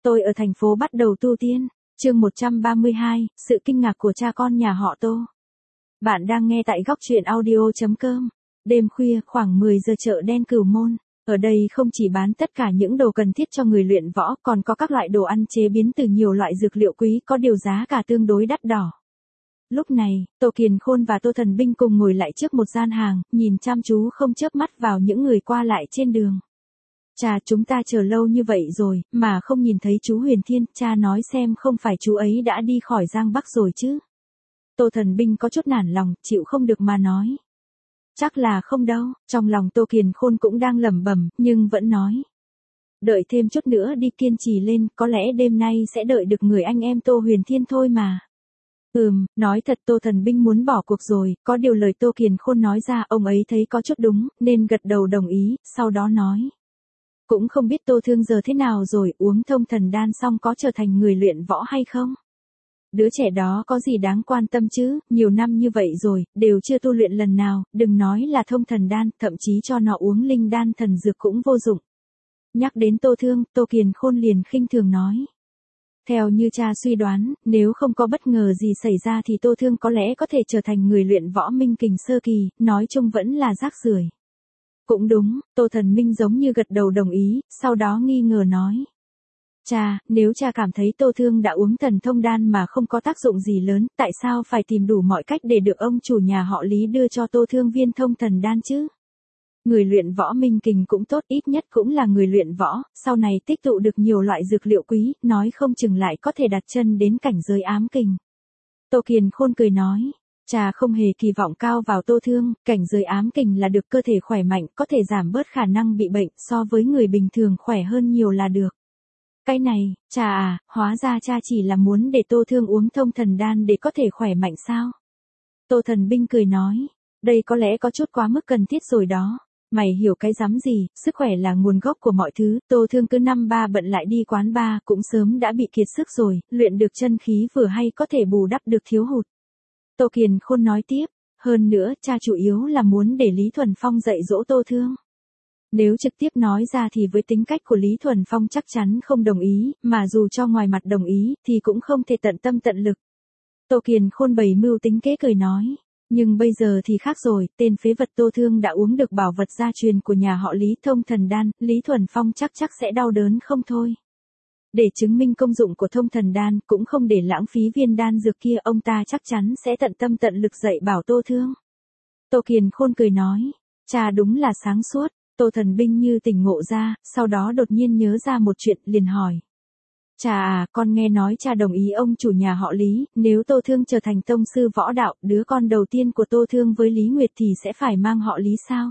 Tôi ở thành phố bắt đầu tu tiên. Chương 132, sự kinh ngạc của cha con nhà họ Tô. Bạn đang nghe tại góc truyện audio.com. Đêm khuya khoảng 10 giờ chợ đen Cửu Môn. Ở đây không chỉ bán tất cả những đồ cần thiết cho người luyện võ, còn có các loại đồ ăn chế biến từ nhiều loại dược liệu quý, có điều giá cả tương đối đắt đỏ. Lúc này, Tô Kiền Khôn và Tô Thần Binh cùng ngồi lại trước một gian hàng, nhìn chăm chú không chớp mắt vào những người qua lại trên đường. Cha, chúng ta chờ lâu như vậy rồi, mà không nhìn thấy chú Huyền Thiên, cha nói xem không phải chú ấy đã đi khỏi Giang Bắc rồi chứ. Tô Thần Binh có chút nản lòng, chịu không được mà nói. Chắc là không đâu, trong lòng Tô Kiền Khôn cũng đang lẩm bẩm, nhưng vẫn nói. Đợi thêm chút nữa đi, kiên trì lên, có lẽ đêm nay sẽ đợi được người anh em Tô Huyền Thiên thôi mà. Nói thật Tô Thần Binh muốn bỏ cuộc rồi, có điều lời Tô Kiền Khôn nói ra ông ấy thấy có chút đúng, nên gật đầu đồng ý, sau đó nói. Cũng không biết Tô Thương giờ thế nào rồi, uống thông thần đan xong có trở thành người luyện võ hay không? Đứa trẻ đó có gì đáng quan tâm chứ, nhiều năm như vậy rồi, đều chưa tu luyện lần nào, đừng nói là thông thần đan, thậm chí cho nó uống linh đan thần dược cũng vô dụng. Nhắc đến Tô Thương, Tô Kiền Khôn liền khinh thường nói. Theo như cha suy đoán, nếu không có bất ngờ gì xảy ra thì Tô Thương có lẽ có thể trở thành người luyện võ minh kình sơ kỳ, nói chung vẫn là rác rưởi. Cũng đúng, Tô Thần Minh giống như gật đầu đồng ý, sau đó nghi ngờ nói. Cha, nếu cha cảm thấy Tô Thương đã uống thần thông đan mà không có tác dụng gì lớn, tại sao phải tìm đủ mọi cách để được ông chủ nhà họ Lý đưa cho Tô Thương viên thông thần đan chứ? Người luyện võ minh kình cũng tốt, ít nhất cũng là người luyện võ, sau này tích tụ được nhiều loại dược liệu quý, nói không chừng lại có thể đặt chân đến cảnh giới ám kình. Tô Kiền Khôn cười nói. Cha không hề kỳ vọng cao vào Tô Thương, cảnh giới ám kình là được cơ thể khỏe mạnh, có thể giảm bớt khả năng bị bệnh, so với người bình thường khỏe hơn nhiều là được. Cái này, cha à, hóa ra cha chỉ là muốn để Tô Thương uống thông thần đan để có thể khỏe mạnh sao? Tô Thần Binh cười nói, đây có lẽ có chút quá mức cần thiết rồi đó. Mày hiểu cái rắm gì, sức khỏe là nguồn gốc của mọi thứ, Tô Thương cứ năm ba bận lại đi quán bar cũng sớm đã bị kiệt sức rồi, luyện được chân khí vừa hay có thể bù đắp được thiếu hụt. Tô Kiền Khôn nói tiếp, hơn nữa cha chủ yếu là muốn để Lý Thuần Phong dạy dỗ Tô Thương. Nếu trực tiếp nói ra thì với tính cách của Lý Thuần Phong chắc chắn không đồng ý, mà dù cho ngoài mặt đồng ý thì cũng không thể tận tâm tận lực. Tô Kiền Khôn bày mưu tính kế cười nói, nhưng bây giờ thì khác rồi, tên phế vật Tô Thương đã uống được bảo vật gia truyền của nhà họ Lý thông thần đan, Lý Thuần Phong chắc sẽ đau đớn không thôi. Để chứng minh công dụng của thông thần đan, cũng không để lãng phí viên đan dược kia, ông ta chắc chắn sẽ tận tâm tận lực dạy bảo Tô Thương. Tô Kiền Khôn cười nói, cha đúng là sáng suốt. Tô Thần Binh như tỉnh ngộ ra, sau đó đột nhiên nhớ ra một chuyện, liền hỏi. Cha à, con nghe nói cha đồng ý ông chủ nhà họ Lý, nếu Tô Thương trở thành tông sư võ đạo, đứa con đầu tiên của Tô Thương với Lý Nguyệt thì sẽ phải mang họ Lý sao?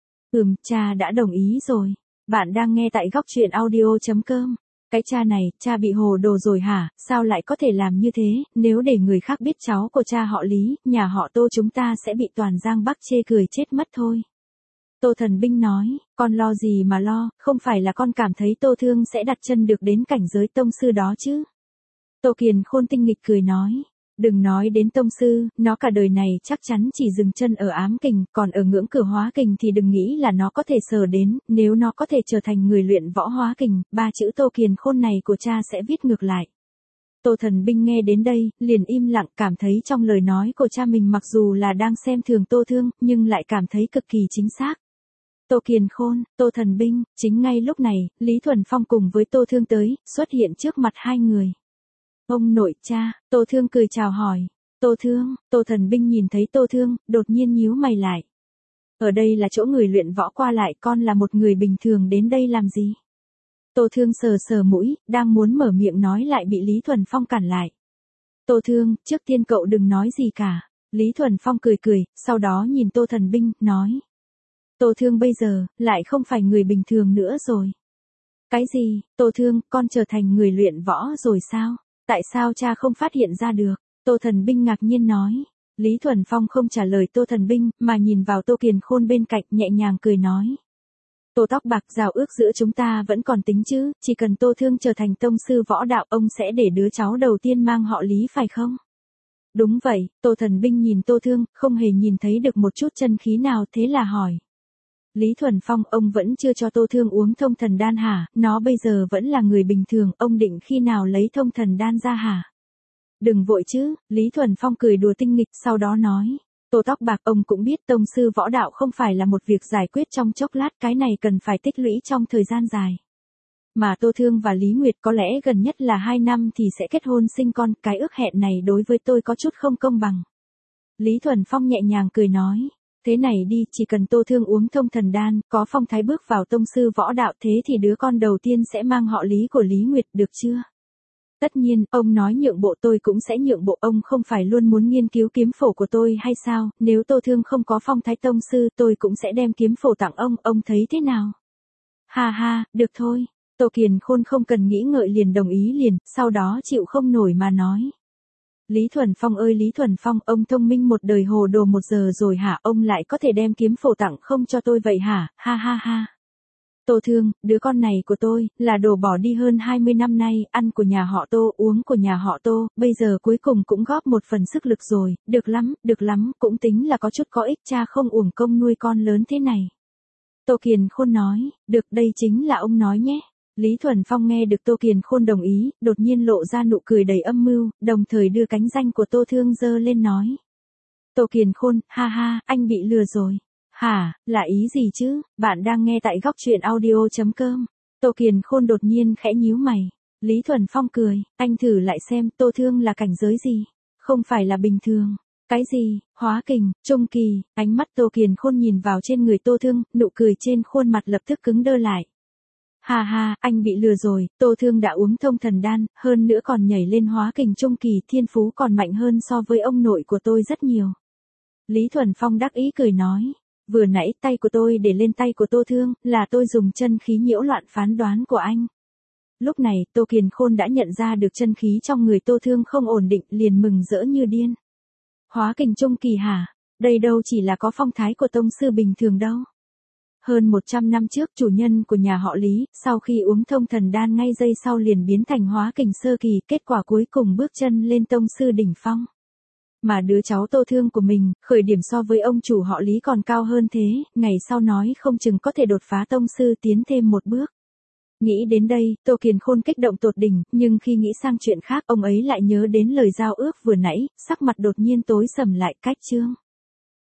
Cha đã đồng ý rồi. Bạn đang nghe tại góc truyện audio.com. Cái cha này, cha bị hồ đồ rồi hả, sao lại có thể làm như thế, nếu để người khác biết cháu của cha họ Lý, nhà họ Tô chúng ta sẽ bị toàn Giang Bắc chê cười chết mất thôi. Tô Thần Binh nói, con lo gì mà lo, không phải là con cảm thấy Tô Thương sẽ đặt chân được đến cảnh giới tông sư đó chứ. Tô Kiền Khôn tinh nghịch cười nói, đừng nói đến tông sư, nó cả đời này chắc chắn chỉ dừng chân ở ám kình, còn ở ngưỡng cửa hóa kình thì đừng nghĩ là nó có thể sờ đến, nếu nó có thể trở thành người luyện võ hóa kình, ba chữ Tô Kiền Khôn này của cha sẽ viết ngược lại. Tô Thần Binh nghe đến đây, liền im lặng, cảm thấy trong lời nói của cha mình mặc dù là đang xem thường Tô Thương, nhưng lại cảm thấy cực kỳ chính xác. Tô Kiền Khôn, Tô Thần Binh, chính ngay lúc này, Lý Thuần Phong cùng với Tô Thương tới, xuất hiện trước mặt hai người. Ông nội cha, Tô Thương cười chào hỏi. Tô Thương, Tô Thần Binh nhìn thấy Tô Thương, đột nhiên nhíu mày lại. Ở đây là chỗ người luyện võ qua lại, con là một người bình thường đến đây làm gì? Tô Thương sờ sờ mũi, đang muốn mở miệng nói lại bị Lý Thuần Phong cản lại. Tô Thương, trước tiên cậu đừng nói gì cả. Lý Thuần Phong cười, sau đó nhìn Tô Thần Binh, nói. Tô Thương bây giờ, lại không phải người bình thường nữa rồi. Cái gì, Tô Thương, con trở thành người luyện võ rồi sao? Tại sao cha không phát hiện ra được? Tô Thần Binh ngạc nhiên nói. Lý Thuần Phong không trả lời Tô Thần Binh, mà nhìn vào Tô Kiền Khôn bên cạnh, nhẹ nhàng cười nói. Tô tóc bạc, giao ước giữa chúng ta vẫn còn tính chứ, chỉ cần Tô Thương trở thành tông sư võ đạo, ông sẽ để đứa cháu đầu tiên mang họ Lý phải không? Đúng vậy, Tô Thần Binh nhìn Tô Thương, không hề nhìn thấy được một chút chân khí nào, thế là hỏi. Lý Thuần Phong, ông vẫn chưa cho Tô Thương uống thông thần đan hả? Nó bây giờ vẫn là người bình thường, ông định khi nào lấy thông thần đan ra hả? Đừng vội chứ, Lý Thuần Phong cười đùa tinh nghịch, sau đó nói. Tô Tóc Bạc, ông cũng biết tông sư võ đạo không phải là một việc giải quyết trong chốc lát, cái này cần phải tích lũy trong thời gian dài. Mà Tô Thương và Lý Nguyệt có lẽ gần nhất là 2 năm thì sẽ kết hôn sinh con, cái ước hẹn này đối với tôi có chút không công bằng. Lý Thuần Phong nhẹ nhàng cười nói. Thế này đi, chỉ cần Tô Thương uống thông thần đan, có phong thái bước vào tông sư võ đạo, thế thì đứa con đầu tiên sẽ mang họ Lý của Lý Nguyệt, được chưa? Tất nhiên, ông nói nhượng bộ tôi cũng sẽ nhượng bộ, ông không phải luôn muốn nghiên cứu kiếm phổ của tôi hay sao? Nếu Tô Thương không có phong thái tông sư, tôi cũng sẽ đem kiếm phổ tặng ông thấy thế nào? Ha ha, được thôi. Tô Kiền Khôn không cần nghĩ ngợi liền đồng ý liền, sau đó chịu không nổi mà nói. Lý Thuần Phong ơi Lý Thuần Phong, ông thông minh một đời hồ đồ 1 giờ rồi hả? Ông lại có thể đem kiếm phổ tặng không cho tôi vậy hả? Ha ha ha. Tô Thương, đứa con này của tôi, là đồ bỏ đi hơn 20 năm nay, ăn của nhà họ Tô, uống của nhà họ Tô, bây giờ cuối cùng cũng góp một phần sức lực rồi, được lắm, cũng tính là có chút có ích, cha không uổng công nuôi con lớn thế này. Tô Kiền Khôn nói, được, đây chính là ông nói nhé. Lý Thuần Phong nghe được Tô Kiền Khôn đồng ý, đột nhiên lộ ra nụ cười đầy âm mưu, đồng thời đưa cánh danh của Tô Thương giơ lên nói. Tô Kiền Khôn, ha ha, anh bị lừa rồi. Hả, là ý gì chứ? Bạn đang nghe tại góc truyện audio.com. Tô Kiền Khôn đột nhiên khẽ nhíu mày. Lý Thuần Phong cười, anh thử lại xem, Tô Thương là cảnh giới gì? Không phải là bình thường. Cái gì? Hóa kình, trung kỳ. Ánh mắt Tô Kiền Khôn nhìn vào trên người Tô Thương, nụ cười trên khuôn mặt lập tức cứng đơ lại. Ha ha, anh bị lừa rồi, Tô Thương đã uống thông thần đan, hơn nữa còn nhảy lên hóa kình trung kỳ, thiên phú còn mạnh hơn so với ông nội của tôi rất nhiều. Lý Thuần Phong đắc ý cười nói, vừa nãy tay của tôi để lên tay của Tô Thương, là tôi dùng chân khí nhiễu loạn phán đoán của anh. Lúc này, Tô Kiền Khôn đã nhận ra được chân khí trong người Tô Thương không ổn định, liền mừng rỡ như điên. Hóa kình trung kỳ hả? Đây đâu chỉ là có phong thái của tông sư bình thường đâu. Hơn 100 năm trước, chủ nhân của nhà họ Lý, sau khi uống thông thần đan ngay giây sau liền biến thành hóa kình sơ kỳ, kết quả cuối cùng bước chân lên tông sư đỉnh phong. Mà đứa cháu Tô Thương của mình, khởi điểm so với ông chủ họ Lý còn cao hơn thế, ngày sau nói không chừng có thể đột phá tông sư tiến thêm một bước. Nghĩ đến đây, Tô Kiền Khôn kích động tột đỉnh, nhưng khi nghĩ sang chuyện khác, ông ấy lại nhớ đến lời giao ước vừa nãy, sắc mặt đột nhiên tối sầm lại, cách chương.